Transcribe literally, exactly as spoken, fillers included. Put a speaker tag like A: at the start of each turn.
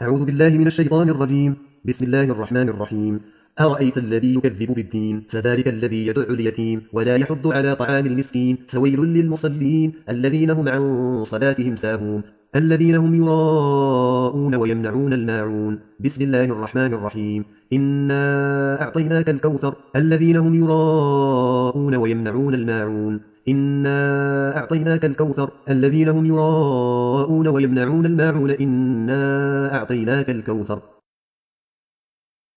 A: أعوذ بالله من الشيطان الرجيم. بسم الله الرحمن الرحيم. أرأيت الذي يكذب بالدين فذلك الذي يدع اليتيم ولا يحض على طعام المسكين فويل للمصلين الذين هم عن صلاتهم ساهون الذين هم يراءون ويمنعون الماعون. بسم الله الرحمن الرحيم. إنا أعطيناك الكوثر الذين هم يراءون ويمنعون الماعون إنا أعطيناك الكوثر الذين هم يراءون ويمنعون الماعون إنا أعطيناك الكوثر.